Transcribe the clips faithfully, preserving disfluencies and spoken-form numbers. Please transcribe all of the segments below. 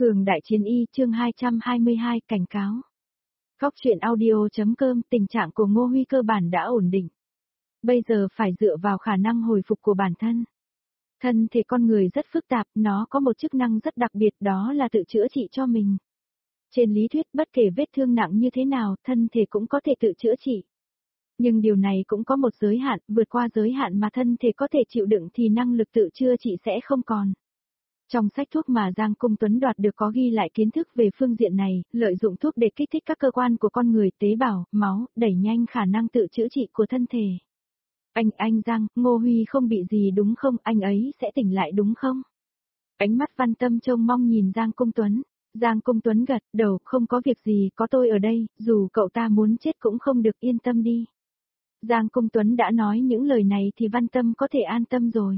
Cường đại chiến y chương hai trăm hai mươi hai cảnh cáo. Góc truyện audio.com tình trạng của Ngô Huy cơ bản đã ổn định. Bây giờ phải dựa vào khả năng hồi phục của bản thân. Thân thể con người rất phức tạp, nó có một chức năng rất đặc biệt đó là tự chữa trị cho mình. Trên lý thuyết bất kể vết thương nặng như thế nào, thân thể cũng có thể tự chữa trị. Nhưng điều này cũng có một giới hạn, vượt qua giới hạn mà thân thể có thể chịu đựng thì năng lực tự chữa trị sẽ không còn. Trong sách thuốc mà Giang Cung Tuấn đoạt được có ghi lại kiến thức về phương diện này, lợi dụng thuốc để kích thích các cơ quan của con người, tế bào, máu, đẩy nhanh khả năng tự chữa trị của thân thể. Anh, anh Giang, Ngô Huy không bị gì đúng không, anh ấy sẽ tỉnh lại đúng không? Ánh mắt Văn Tâm trông mong nhìn Giang Cung Tuấn. Giang Cung Tuấn gật đầu, không có việc gì, có tôi ở đây, dù cậu ta muốn chết cũng không được, yên tâm đi. Giang Cung Tuấn đã nói những lời này thì Văn Tâm có thể an tâm rồi.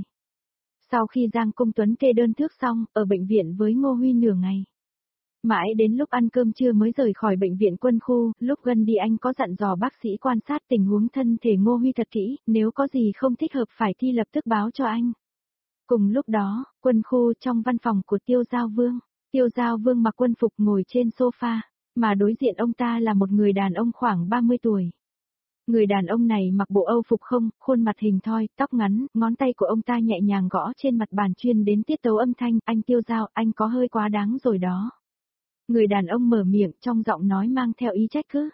Sau khi Giang Cung Tuấn kê đơn thuốc xong, ở bệnh viện với Ngô Huy nửa ngày. Mãi đến lúc ăn cơm trưa mới rời khỏi bệnh viện quân khu, lúc gần đi anh có dặn dò bác sĩ quan sát tình huống thân thể Ngô Huy thật kỹ, nếu có gì không thích hợp phải thi lập tức báo cho anh. Cùng lúc đó, quân khu trong văn phòng của Tiêu Giao Vương, Tiêu Giao Vương mặc quân phục ngồi trên sofa, mà đối diện ông ta là một người đàn ông khoảng ba mươi tuổi. Người đàn ông này mặc bộ Âu phục không, khuôn mặt hình thoi, tóc ngắn, ngón tay của ông ta nhẹ nhàng gõ trên mặt bàn chuyên đến tiết tấu âm thanh, anh Tiêu Giao, anh có hơi quá đáng rồi đó. Người đàn ông mở miệng trong giọng nói mang theo ý trách cứ.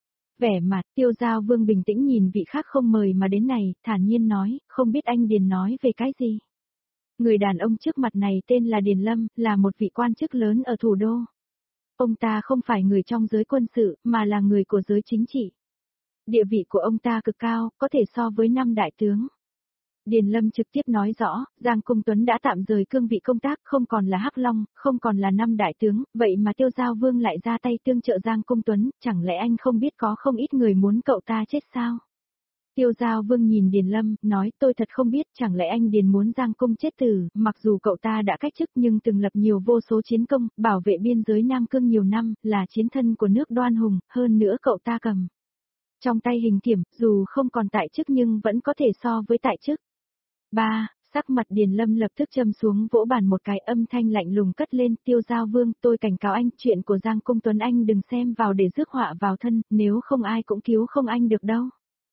Vẻ mặt, Tiêu Giao Vương bình tĩnh nhìn vị khác không mời mà đến này, thản nhiên nói, không biết anh Điền nói về cái gì. Người đàn ông trước mặt này tên là Điền Lâm, là một vị quan chức lớn ở thủ đô. Ông ta không phải người trong giới quân sự, mà là người của giới chính trị. Địa vị của ông ta cực cao, có thể so với năm đại tướng. Điền Lâm trực tiếp nói rõ, Giang Cung Tuấn đã tạm rời cương vị công tác, không còn là Hắc Long, không còn là năm đại tướng, vậy mà Tiêu Giao Vương lại ra tay tương trợ Giang Cung Tuấn, chẳng lẽ anh không biết có không ít người muốn cậu ta chết sao? Tiêu Giao Vương nhìn Điền Lâm, nói tôi thật không biết, chẳng lẽ anh Điền muốn Giang Cung chết tử, mặc dù cậu ta đã cách chức nhưng từng lập nhiều vô số chiến công, bảo vệ biên giới Nam Cương nhiều năm, là chiến thân của nước Đoan Hùng, hơn nữa cậu ta cầm trong tay hình kiểm, dù không còn tại chức nhưng vẫn có thể so với tại chức. ba. Sắc mặt Điền Lâm lập tức châm xuống vỗ bàn một cái, âm thanh lạnh lùng cất lên, Tiêu Giao Vương, tôi cảnh cáo anh, chuyện của Giang Cung Tuấn anh đừng xem vào để rước họa vào thân, nếu không ai cũng cứu không anh được đâu.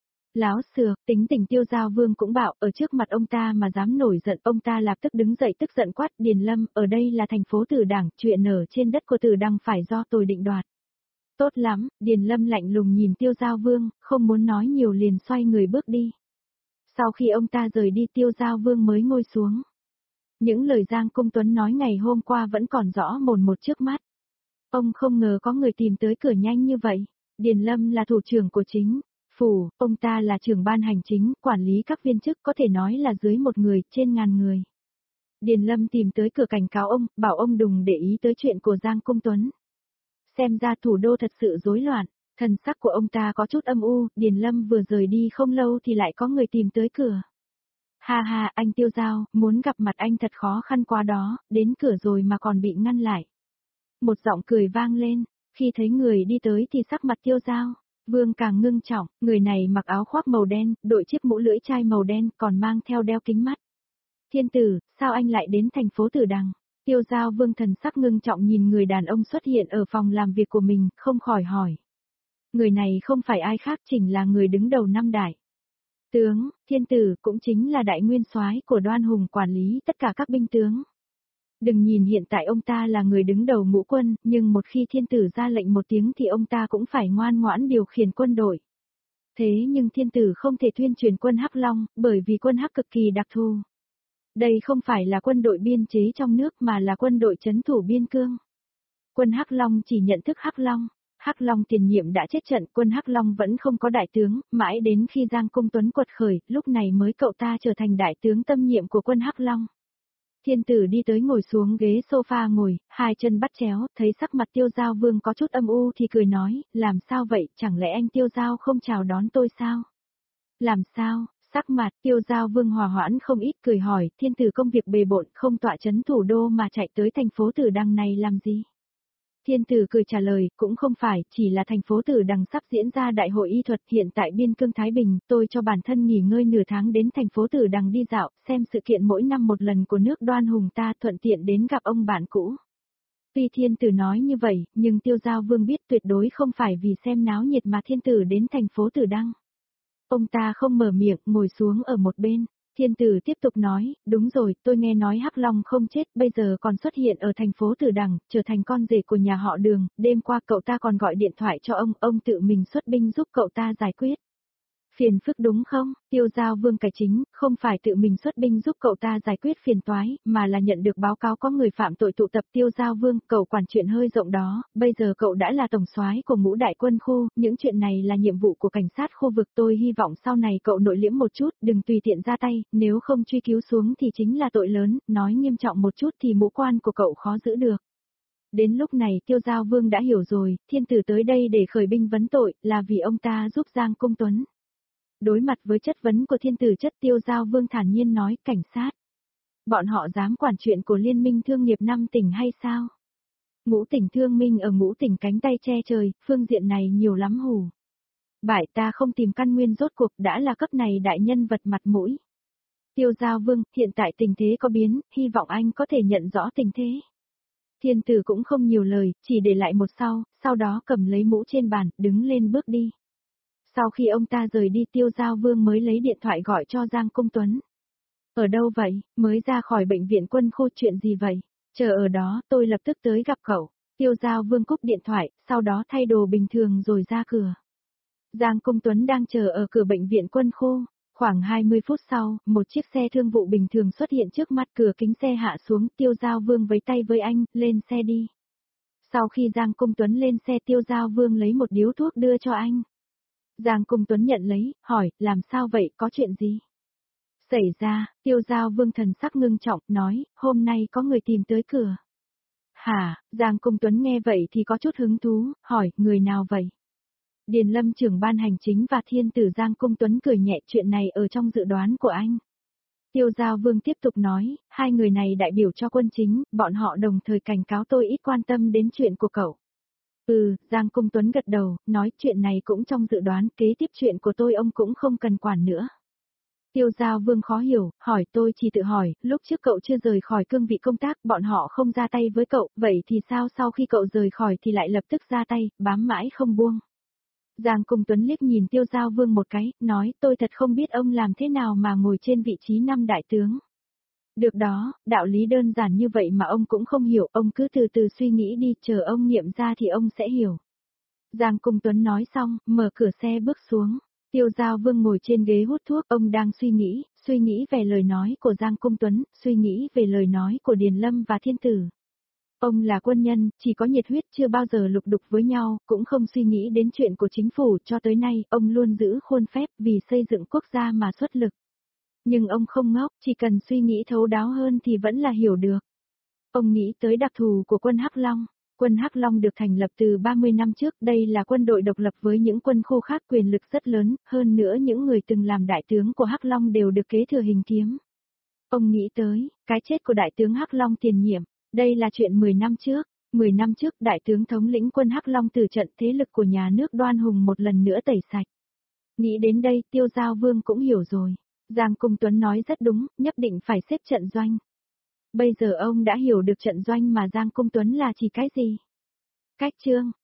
Láo xừa, tính tình Tiêu Giao Vương cũng bạo, ở trước mặt ông ta mà dám nổi giận, ông ta lập tức đứng dậy tức giận quát, Điền Lâm, ở đây là thành phố Tử Đằng, chuyện ở trên đất của Tử Đằng phải do tôi định đoạt. Tốt lắm, Điền Lâm lạnh lùng nhìn Tiêu Giao Vương, không muốn nói nhiều liền xoay người bước đi. Sau khi ông ta rời đi Tiêu Giao Vương mới ngồi xuống. Những lời Giang Cung Tuấn nói ngày hôm qua vẫn còn rõ mồn một trước mắt. Ông không ngờ có người tìm tới cửa nhanh như vậy. Điền Lâm là thủ trưởng của chính phủ, ông ta là trưởng ban hành chính, quản lý các viên chức, có thể nói là dưới một người, trên ngàn người. Điền Lâm tìm tới cửa cảnh cáo ông, bảo ông đừng để ý tới chuyện của Giang Cung Tuấn. Xem ra thủ đô thật sự rối loạn, thần sắc của ông ta có chút âm u, Điền Lâm vừa rời đi không lâu thì lại có người tìm tới cửa. Ha ha, anh Tiêu Giao, muốn gặp mặt anh thật khó khăn quá đó, đến cửa rồi mà còn bị ngăn lại. Một giọng cười vang lên, khi thấy người đi tới thì sắc mặt Tiêu Giao Vương càng ngưng trọng, người này mặc áo khoác màu đen, đội chiếc mũ lưỡi chai màu đen, còn mang theo đeo kính mắt. Thiên tử, sao anh lại đến thành phố Tử Đằng? Tiêu Giao Vương thần sắc ngưng trọng nhìn người đàn ông xuất hiện ở phòng làm việc của mình, không khỏi hỏi. Người này không phải ai khác, chính là người đứng đầu năm đại tướng, thiên tử, cũng chính là đại nguyên soái của Đoan Hùng quản lý tất cả các binh tướng. Đừng nhìn hiện tại ông ta là người đứng đầu ngũ quân, nhưng một khi thiên tử ra lệnh một tiếng thì ông ta cũng phải ngoan ngoãn điều khiển quân đội. Thế nhưng thiên tử không thể tuyên truyền quân Hắc Long, bởi vì quân Hắc cực kỳ đặc thù. Đây không phải là quân đội biên chế trong nước mà là quân đội trấn thủ biên cương. Quân Hắc Long chỉ nhận thức Hắc Long. Hắc Long tiền nhiệm đã chết trận, quân Hắc Long vẫn không có đại tướng, mãi đến khi Giang Cung Tuấn quật khởi, lúc này mới cậu ta trở thành đại tướng tâm nhiệm của quân Hắc Long. Thiên tử đi tới ngồi xuống ghế sofa ngồi, hai chân bắt chéo, thấy sắc mặt Tiêu Giao Vương có chút âm u thì cười nói, làm sao vậy, chẳng lẽ anh Tiêu Giao không chào đón tôi sao? Làm sao? Sắc mặt Tiêu Giao Vương hòa hoãn không ít, cười hỏi, thiên tử công việc bề bộn không tọa chấn thủ đô mà chạy tới thành phố Tử Đằng này làm gì? Thiên tử cười trả lời, cũng không phải, chỉ là thành phố Tử Đằng sắp diễn ra đại hội y thuật, hiện tại biên cương Thái Bình, tôi cho bản thân nghỉ ngơi nửa tháng đến thành phố Tử Đằng đi dạo, xem sự kiện mỗi năm một lần của nước Đoan Hùng ta, thuận tiện đến gặp ông bạn cũ. Tuy thiên tử nói như vậy, nhưng Tiêu Giao Vương biết tuyệt đối không phải vì xem náo nhiệt mà thiên tử đến thành phố Tử Đăng. Ông ta không mở miệng, ngồi xuống ở một bên. Thiên tử tiếp tục nói, đúng rồi, tôi nghe nói Hắc Long không chết, bây giờ còn xuất hiện ở thành phố Tử Đằng, trở thành con rể của nhà họ Đường, đêm qua cậu ta còn gọi điện thoại cho ông, ông tự mình xuất binh giúp cậu ta giải quyết. Phiền phức đúng không? Tiêu Giao Vương cải chính, không phải tự mình xuất binh giúp cậu ta giải quyết phiền toái, mà là nhận được báo cáo có người phạm tội tụ tập. Tiêu Giao Vương, cậu quản chuyện hơi rộng đó, bây giờ cậu đã là tổng soái của ngũ đại quân khu, những chuyện này là nhiệm vụ của cảnh sát khu vực, tôi hy vọng sau này cậu nội liễm một chút, đừng tùy tiện ra tay, nếu không truy cứu xuống thì chính là tội lớn, nói nghiêm trọng một chút thì mũ quan của cậu khó giữ được. Đến lúc này Tiêu Giao Vương đã hiểu rồi, thiên tử tới đây để khởi binh vấn tội, là vì ông ta giúp Giang Công Tuấn. Đối mặt với chất vấn của thiên tử chất Tiêu Giao Vương thản nhiên nói, cảnh sát. Bọn họ dám quản chuyện của liên minh thương nghiệp năm tỉnh hay sao? Ngũ tỉnh thương minh ở ngũ tỉnh cánh tay che trời, phương diện này nhiều lắm hù. Bại ta không tìm căn nguyên rốt cuộc đã là cấp này đại nhân vật mặt mũi. Tiêu Giao Vương, hiện tại tình thế có biến, hy vọng anh có thể nhận rõ tình thế. Thiên tử cũng không nhiều lời, chỉ để lại một sau, sau đó cầm lấy mũ trên bàn, đứng lên bước đi. Sau khi ông ta rời đi Tiêu Giao Vương mới lấy điện thoại gọi cho Giang Công Tuấn. Ở đâu vậy, mới ra khỏi bệnh viện quân khu chuyện gì vậy? Chờ ở đó, tôi lập tức tới gặp cậu. Tiêu Giao Vương cúp điện thoại, sau đó thay đồ bình thường rồi ra cửa. Giang Công Tuấn đang chờ ở cửa bệnh viện quân khu. Khoảng hai mươi phút sau, một chiếc xe thương vụ bình thường xuất hiện trước mắt, cửa kính xe hạ xuống, Tiêu Giao Vương vẫy tay với anh, lên xe đi. Sau khi Giang Công Tuấn lên xe Tiêu Giao Vương lấy một điếu thuốc đưa cho anh. Giang Công Tuấn nhận lấy, hỏi, làm sao vậy, có chuyện gì? Xảy ra, Tiêu Giao Vương thần sắc ngưng trọng, nói, hôm nay có người tìm tới cửa. Hả, Giang Công Tuấn nghe vậy thì có chút hứng thú, hỏi, người nào vậy? Điền Lâm trưởng ban hành chính và thiên tử. Giang Công Tuấn cười nhẹ, chuyện này ở trong dự đoán của anh. Tiêu Giao Vương tiếp tục nói, hai người này đại biểu cho quân chính, bọn họ đồng thời cảnh cáo tôi ít quan tâm đến chuyện của cậu. Ừ, Giang Công Tuấn gật đầu, nói chuyện này cũng trong dự đoán, kế tiếp chuyện của tôi ông cũng không cần quản nữa. Tiêu Giao Vương khó hiểu, hỏi tôi chỉ tự hỏi, lúc trước cậu chưa rời khỏi cương vị công tác, bọn họ không ra tay với cậu, vậy thì sao sau khi cậu rời khỏi thì lại lập tức ra tay, bám mãi không buông. Giang Công Tuấn liếc nhìn Tiêu Giao Vương một cái, nói tôi thật không biết ông làm thế nào mà ngồi trên vị trí năm đại tướng. Được đó, đạo lý đơn giản như vậy mà ông cũng không hiểu, ông cứ từ từ suy nghĩ đi, chờ ông nghiệm ra thì ông sẽ hiểu. Giang Công Tuấn nói xong, mở cửa xe bước xuống. Tiêu Giao Vương ngồi trên ghế hút thuốc, ông đang suy nghĩ, suy nghĩ về lời nói của Giang Công Tuấn, suy nghĩ về lời nói của Điền Lâm và thiên tử. Ông là quân nhân, chỉ có nhiệt huyết chưa bao giờ lục đục với nhau, cũng không suy nghĩ đến chuyện của chính phủ, cho tới nay, ông luôn giữ khuôn phép vì xây dựng quốc gia mà xuất lực. Nhưng ông không ngốc, chỉ cần suy nghĩ thấu đáo hơn thì vẫn là hiểu được. Ông nghĩ tới đặc thù của quân Hắc Long. Quân Hắc Long được thành lập từ ba mươi năm trước, đây là quân đội độc lập với những quân khu khác quyền lực rất lớn, hơn nữa những người từng làm đại tướng của Hắc Long đều được kế thừa hình kiếm. Ông nghĩ tới, cái chết của đại tướng Hắc Long tiền nhiệm, đây là chuyện mười năm trước. mười năm trước đại tướng thống lĩnh quân Hắc Long từ trận, thế lực của nhà nước Đoan Hùng một lần nữa tẩy sạch. Nghĩ đến đây Tiêu Giao Vương cũng hiểu rồi. Giang Công Tuấn nói rất đúng, nhất định phải xếp trận doanh. Bây giờ ông đã hiểu được trận doanh mà Giang Công Tuấn là chỉ cái gì. Cách chương